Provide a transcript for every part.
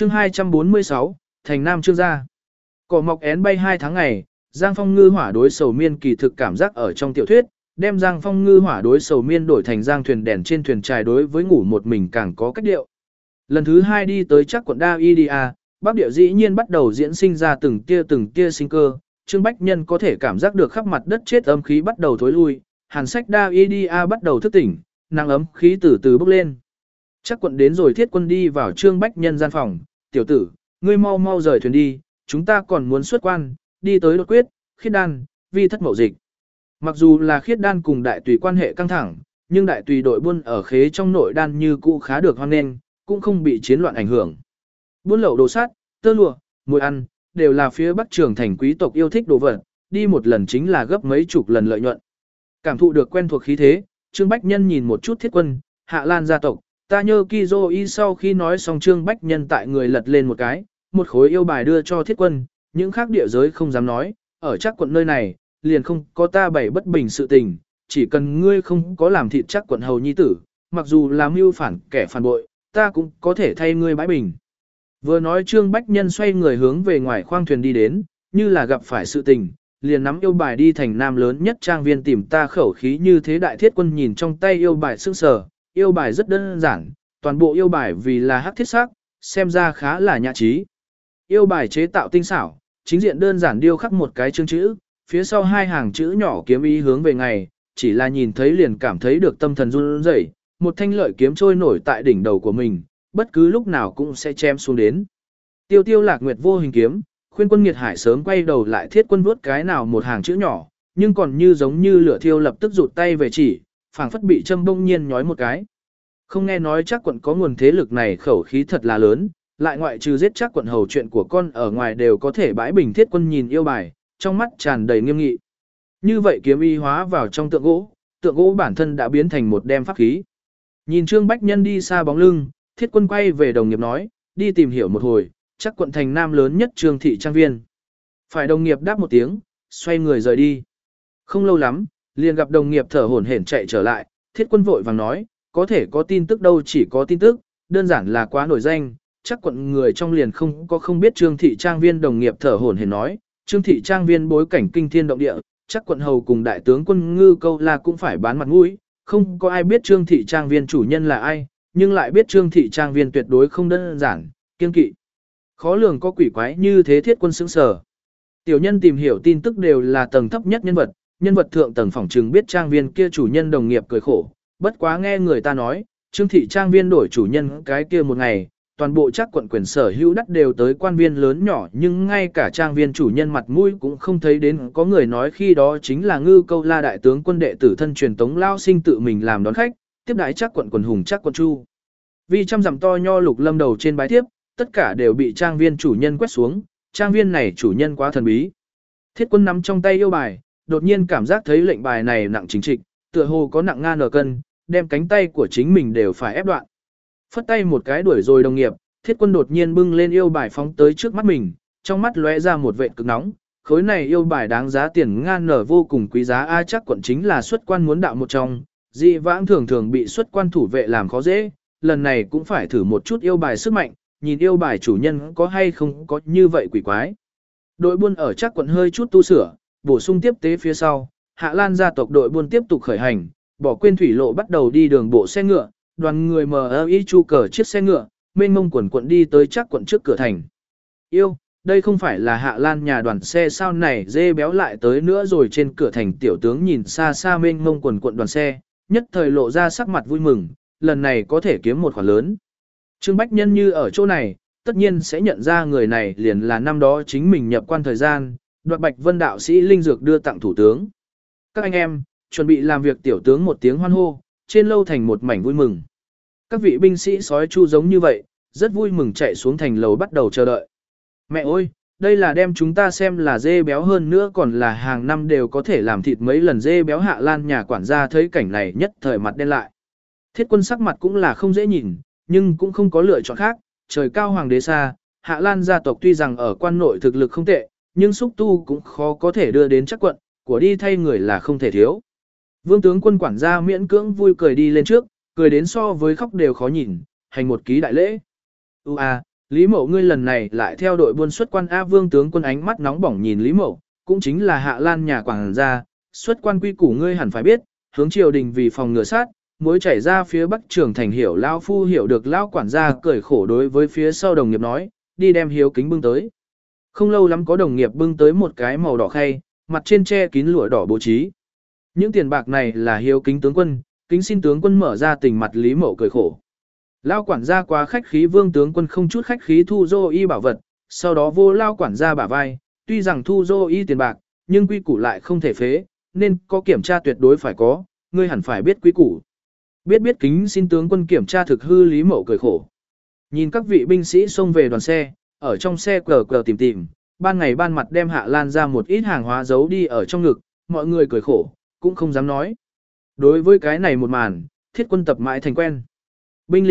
Chương 246, Thành Nam Trương gia. Cỏ mọc én bay 2 tháng ngày, Giang Phong Ngư hỏa đối sầu miên kỳ thực cảm giác ở trong tiểu thuyết, đem Giang Phong Ngư hỏa đối sầu miên đổi thành Giang thuyền đèn trên thuyền trài đối với ngủ một mình càng có cách điệu. Lần thứ 2 đi tới chắc quận Đa Y Bắc Địa dĩ nhiên bắt đầu diễn sinh ra từng tia sinh cơ, Trương Bách Nhân có thể cảm giác được khắp mặt đất chết âm khí bắt đầu thối lui, hàn sách Đa Y bắt đầu thức tỉnh, nắng ấm khí từ từ bốc lên. Chắc quận đến rồi Thiết Quân đi vào Trương Bách Nhân gian phòng, tiểu tử, ngươi mau mau rời thuyền đi, chúng ta còn muốn xuất quan, đi tới đột quyết, khiết đan, vi thất mậu dịch. Mặc dù là khiết đan cùng đại tùy quan hệ căng thẳng, nhưng đại tùy đội buôn ở khế trong nội đan như cũ khá được hoan nghênh, cũng không bị chiến loạn ảnh hưởng. Buôn lậu đồ sắt, tơ lụa, muối ăn, đều là phía Bắc Trường thành quý tộc yêu thích đồ vật, đi một lần chính là gấp mấy chục lần lợi nhuận. Cảm thụ được quen thuộc khí thế, Trương Bách Nhân nhìn một chút Thiết Quân, Hạ Lan gia tộc, ta nhớ Kizo sau khi nói xong Trương Bách Nhân tại người lật lên một cái, một khối yêu bài đưa cho Thiết Quân, những khác địa giới không dám nói, ở chắc quận nơi này, liền không có ta bày bất bình sự tình, chỉ cần ngươi không có làm thịt chắc quận hầu nhi tử, mặc dù là mưu phản kẻ phản bội, ta cũng có thể thay ngươi bãi bình. Vừa nói Trương Bách Nhân xoay người hướng về ngoài khoang thuyền đi đến, như là gặp phải sự tình, liền nắm yêu bài đi thành nam lớn nhất trang viên tìm ta khẩu khí như thế. Đại Thiết Quân nhìn trong tay yêu bài sững sờ, yêu bài rất đơn giản, toàn bộ yêu bài vì là hắc thiết sắc, xem ra khá là nhã trí. Yêu bài chế tạo tinh xảo, chính diện đơn giản điêu khắc một cái chương chữ, phía sau 2 hàng chữ nhỏ kiếm ý hướng về ngày, chỉ là nhìn thấy liền cảm thấy được tâm thần run rẩy, một thanh lợi kiếm trôi nổi tại đỉnh đầu của mình, bất cứ lúc nào cũng sẽ chém xuống đến. Tiêu Tiêu Lạc Nguyệt vô hình kiếm, khuyên Quân Nghiệt Hải sớm quay đầu lại. Thiết Quân vuốt cái nào một hàng chữ nhỏ, nhưng còn như giống như lửa thiêu lập tức rụt tay về chỉ, phảng phất bị châm bông nhiên nhói một cái. Không nghe nói chắc quận có nguồn thế lực này khẩu khí thật là lớn, lại ngoại trừ giết chắc quận hầu chuyện của con ở ngoài đều có thể bãi bình. Thiết Quân nhìn yêu bài, trong mắt tràn đầy nghiêm nghị. Như vậy kiếm y hóa vào trong tượng gỗ bản thân đã biến thành một đem pháp khí. Nhìn Trương Bách Nhân đi xa bóng lưng, Thiết Quân quay về đồng nghiệp nói, đi tìm hiểu một hồi, chắc quận thành nam lớn nhất Trương thị trang viên. Phải đồng nghiệp đáp một tiếng, xoay người rời đi. Không lâu lắm, liền gặp đồng nghiệp thở hổn hển chạy trở lại, Thiết Quân vội vàng nói, có thể có tin tức đâu, chỉ có tin tức, đơn giản là quá nổi danh, chắc quận người trong liền không biết Trương thị trang viên. Đồng nghiệp thở hổn hển nói, Trương thị trang viên bối cảnh kinh thiên động địa, chắc quận hầu cùng đại tướng quân Ngư Câu La cũng phải bán mặt mũi, không có ai biết Trương thị trang viên chủ nhân là ai, nhưng lại biết Trương thị trang viên tuyệt đối không đơn giản, kiên kỵ. Khó lường có quỷ quái như thế. Thiết Quân sững sờ. Tiểu nhân tìm hiểu tin tức đều là tầng thấp nhất nhân vật thượng tầng phỏng trừng biết trang viên kia chủ nhân. Đồng nghiệp cười khổ, bất quá nghe người ta nói, Trương thị trang viên đổi chủ nhân cái kia một ngày, toàn bộ chắc quận quyền sở hữu đất đều tới quan viên lớn nhỏ, nhưng ngay cả trang viên chủ nhân mặt mũi cũng không thấy đến. Có người nói khi đó chính là Ngư Câu La đại tướng quân đệ tử thân truyền Tống Lao Sinh tự mình làm đón khách, tiếp đái chắc quận quần hùng chắc quận chu. Vì trăm dặm to nho lục lâm đầu trên bái tiếp, tất cả đều bị trang viên chủ nhân quét xuống, trang viên này chủ nhân quá thần bí. Thiết Quân nắm trong tay yêu bài, đột nhiên cảm giác thấy lệnh bài này nặng chính trịch, tựa hồ có nặng ngan cân, đem cánh tay của chính mình đều phải ép đoạn. Phất tay một cái đuổi rồi đồng nghiệp, Thiết Quân đột nhiên bưng lên yêu bài phóng tới trước mắt mình, trong mắt lóe ra một vệt cực nóng, khối này yêu bài đáng giá tiền ngan nở vô cùng quý giá. A chắc quận chính là xuất quan muốn đạo một trong, dị vãng thường thường bị xuất quan thủ vệ làm khó dễ, lần này cũng phải thử một chút yêu bài sức mạnh, nhìn yêu bài chủ nhân có hay không có như vậy quỷ quái. Đội buôn ở chắc quận hơi chút tu sửa, bổ sung tiếp tế phía sau, Hạ Lan gia tộc đội buôn tiếp tục khởi hành, bỏ quên thủy lộ bắt đầu đi đường bộ xe ngựa, đoàn người MI chu cờ chiếc xe ngựa, mênh mông quần quận đi tới chắc quận trước cửa thành. Yêu, đây không phải là Hạ Lan nhà đoàn xe sao này dê béo lại tới nữa rồi. Trên cửa thành tiểu tướng nhìn xa xa mênh mông quần quận đoàn xe, nhất thời lộ ra sắc mặt vui mừng, lần này có thể kiếm một khoản lớn. Trương Bách Nhân như ở chỗ này, tất nhiên sẽ nhận ra người này liền là năm đó chính mình nhập quan thời gian, đoạt Bạch Vân đạo sĩ linh dược đưa tặng thủ tướng. Các anh em, chuẩn bị làm việc. Tiểu tướng một tiếng hoan hô, trên lâu thành một mảnh vui mừng. Các vị binh sĩ sói chu giống như vậy, rất vui mừng chạy xuống thành lầu bắt đầu chờ đợi. Mẹ ơi, đây là đem chúng ta xem là dê béo, hơn nữa còn là hàng năm đều có thể làm thịt mấy lần dê béo. Hạ Lan nhà quản gia thấy cảnh này nhất thời mặt đen lại. Thiết Quân sắc mặt cũng là không dễ nhìn, nhưng cũng không có lựa chọn khác, trời cao hoàng đế xa, Hạ Lan gia tộc tuy rằng ở quan nội thực lực không tệ, nhưng xúc tu cũng khó có thể đưa đến chắc quận, của đi thay người là không thể thiếu. Vương tướng quân quản gia miễn cưỡng vui cười đi lên trước, cười đến so với khóc đều khó nhìn, hành một ký đại lễ. Lý Mậu ngươi lần này lại theo đội buôn xuất quan A Vương tướng quân ánh mắt nóng bỏng nhìn Lý Mậu, cũng chính là Hạ Lan nhà quảng gia, xuất quan quy củ ngươi hẳn phải biết, hướng triều đình vì phòng ngừa sát, muối chảy ra phía bắc trường thành hiểu lao phu hiểu được lao quản gia cười khổ đối với phía sau đồng nghiệp nói, đi đem hiếu kính bưng tới. Không lâu lắm có đồng nghiệp bưng tới một cái màu đỏ khay, mặt trên che kín lụa đỏ bố trí. Những tiền bạc này là hiếu kính tướng quân, kính xin tướng quân mở ra tình mặt Lý Mậu cười khổ. Lao quản gia quá khách khí Vương tướng quân không chút khách khí thu dô y bảo vật, sau đó vô lao quản gia bả vai, tuy rằng thu dô y tiền bạc, nhưng quy củ lại không thể phế, nên có kiểm tra tuyệt đối phải có, ngươi hẳn phải biết quy củ. Biết kính xin tướng quân kiểm tra thực hư Lý Mậu cười khổ. Nhìn các vị binh sĩ xông về đoàn xe, ở trong xe cờ tìm, ban ngày ban mặt đem Hạ Lan ra một ít hàng hóa giấu đi ở trong ngực, mọi người cười khổ, cũng không dám nói. Đối với cái này một màn, Thiết Quân tập mãi thành quen. Binh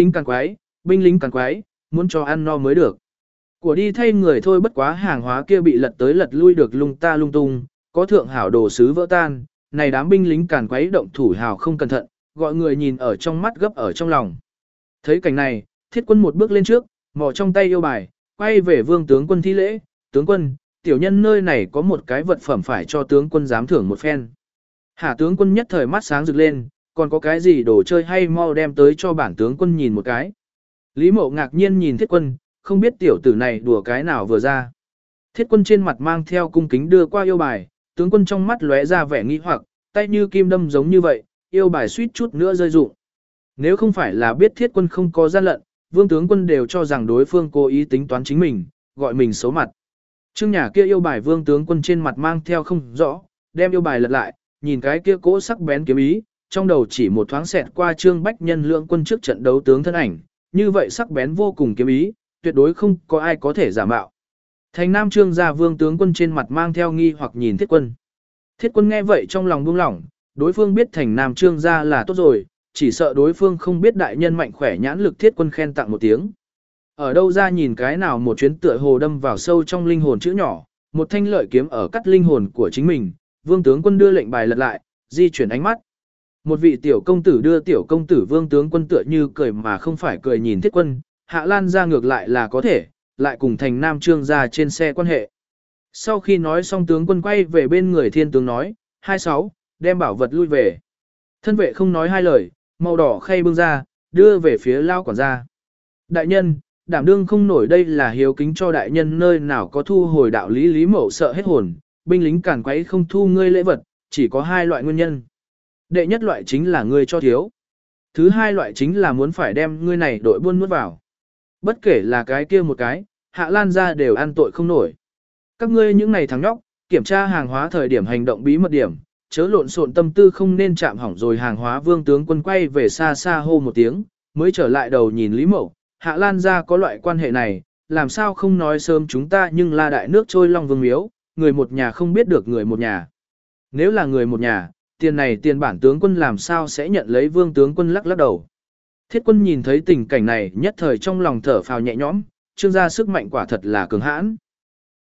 lính càng quái, muốn cho ăn no mới được. Của đi thay người thôi bất quá hàng hóa kia bị lật tới lật lui được lung ta lung tung, có thượng hảo đồ sứ vỡ tan, này đám binh lính càn quấy động thủ hào không cẩn thận, gọi người nhìn ở trong mắt gấp ở trong lòng. Thấy cảnh này, Thiết Quân một bước lên trước, mò trong tay yêu bài, quay về Vương tướng quân thi lễ, tướng quân, tiểu nhân nơi này có một cái vật phẩm phải cho tướng quân giám thưởng một phen. Hạ tướng quân nhất thời mắt sáng rực lên, còn có cái gì đồ chơi hay mau đem tới cho bản tướng quân nhìn một cái. Lý Mậu ngạc nhiên nhìn Thiết Quân, không biết tiểu tử này đùa cái nào vừa ra. Thiết Quân trên mặt mang theo cung kính đưa qua yêu bài, tướng quân trong mắt lóe ra vẻ nghi hoặc, tay như kim đâm giống như vậy, yêu bài suýt chút nữa rơi rụng. Nếu không phải là biết Thiết Quân không có gian lận, Vương tướng quân đều cho rằng đối phương cố ý tính toán chính mình, gọi mình xấu mặt. Trương nhà kia yêu bài Vương tướng quân trên mặt mang theo không rõ, đem yêu bài lật lại, nhìn cái kia cỗ sắc bén kiếm ý, trong đầu chỉ một thoáng xẹt qua Trương Bách Nhân lượng quân trước trận đấu tướng thân ảnh, như vậy sắc bén vô cùng kiếm ý, tuyệt đối không có ai có thể giả mạo. Thành Nam Trương gia Vương tướng quân trên mặt mang theo nghi hoặc nhìn Thiết Quân. Thiết Quân nghe vậy trong lòng buông lỏng, đối phương biết Thành Nam Trương gia là tốt rồi, chỉ sợ đối phương không biết đại nhân mạnh khỏe nhãn lực Thiết Quân khen tặng một tiếng. Ở đâu ra nhìn cái nào một chuyến tựa hồ đâm vào sâu trong linh hồn chữ nhỏ, một thanh lợi kiếm ở cắt linh hồn của chính mình, Vương tướng quân đưa lệnh bài lật lại, di chuyển ánh mắt. Một vị tiểu công tử đưa tiểu công tử Vương tướng quân tựa như cười mà không phải cười nhìn Thiết Quân, Hạ Lan ra ngược lại là có thể, lại cùng Thành Nam Trương ra trên xe quan hệ. Sau khi nói xong tướng quân quay về bên người thiên tướng nói, 26, đem bảo vật lui về. Thân vệ không nói hai lời, màu đỏ khay bưng ra, đưa về phía lao quản gia. Đại nhân, đảm đương không nổi đây là hiếu kính cho đại nhân nơi nào có thu hồi đạo lý Lý Mậu sợ hết hồn, binh lính cản quấy không thu ngươi lễ vật, chỉ có hai loại nguyên nhân. Đệ nhất loại chính là ngươi cho thiếu. Thứ hai loại chính là muốn phải đem ngươi này đội buôn nuốt vào. Bất kể là cái kia một cái, Hạ Lan ra đều ăn tội không nổi. Các ngươi những này thằng nhóc, kiểm tra hàng hóa thời điểm hành động bí mật điểm, chớ lộn xộn tâm tư không nên chạm hỏng rồi hàng hóa. Vương tướng quân quay về xa xa hô một tiếng, mới trở lại đầu nhìn Lý Mậu, Hạ Lan ra có loại quan hệ này, làm sao không nói sớm chúng ta nhưng là đại nước trôi long vương miếu, người một nhà không biết được người một nhà. Nếu là người một nhà, tiền này tiền bản tướng quân làm sao sẽ nhận lấy Vương tướng quân lắc lắc đầu. Thiết Quân nhìn thấy tình cảnh này nhất thời trong lòng thở phào nhẹ nhõm, Trương gia sức mạnh quả thật là cường hãn.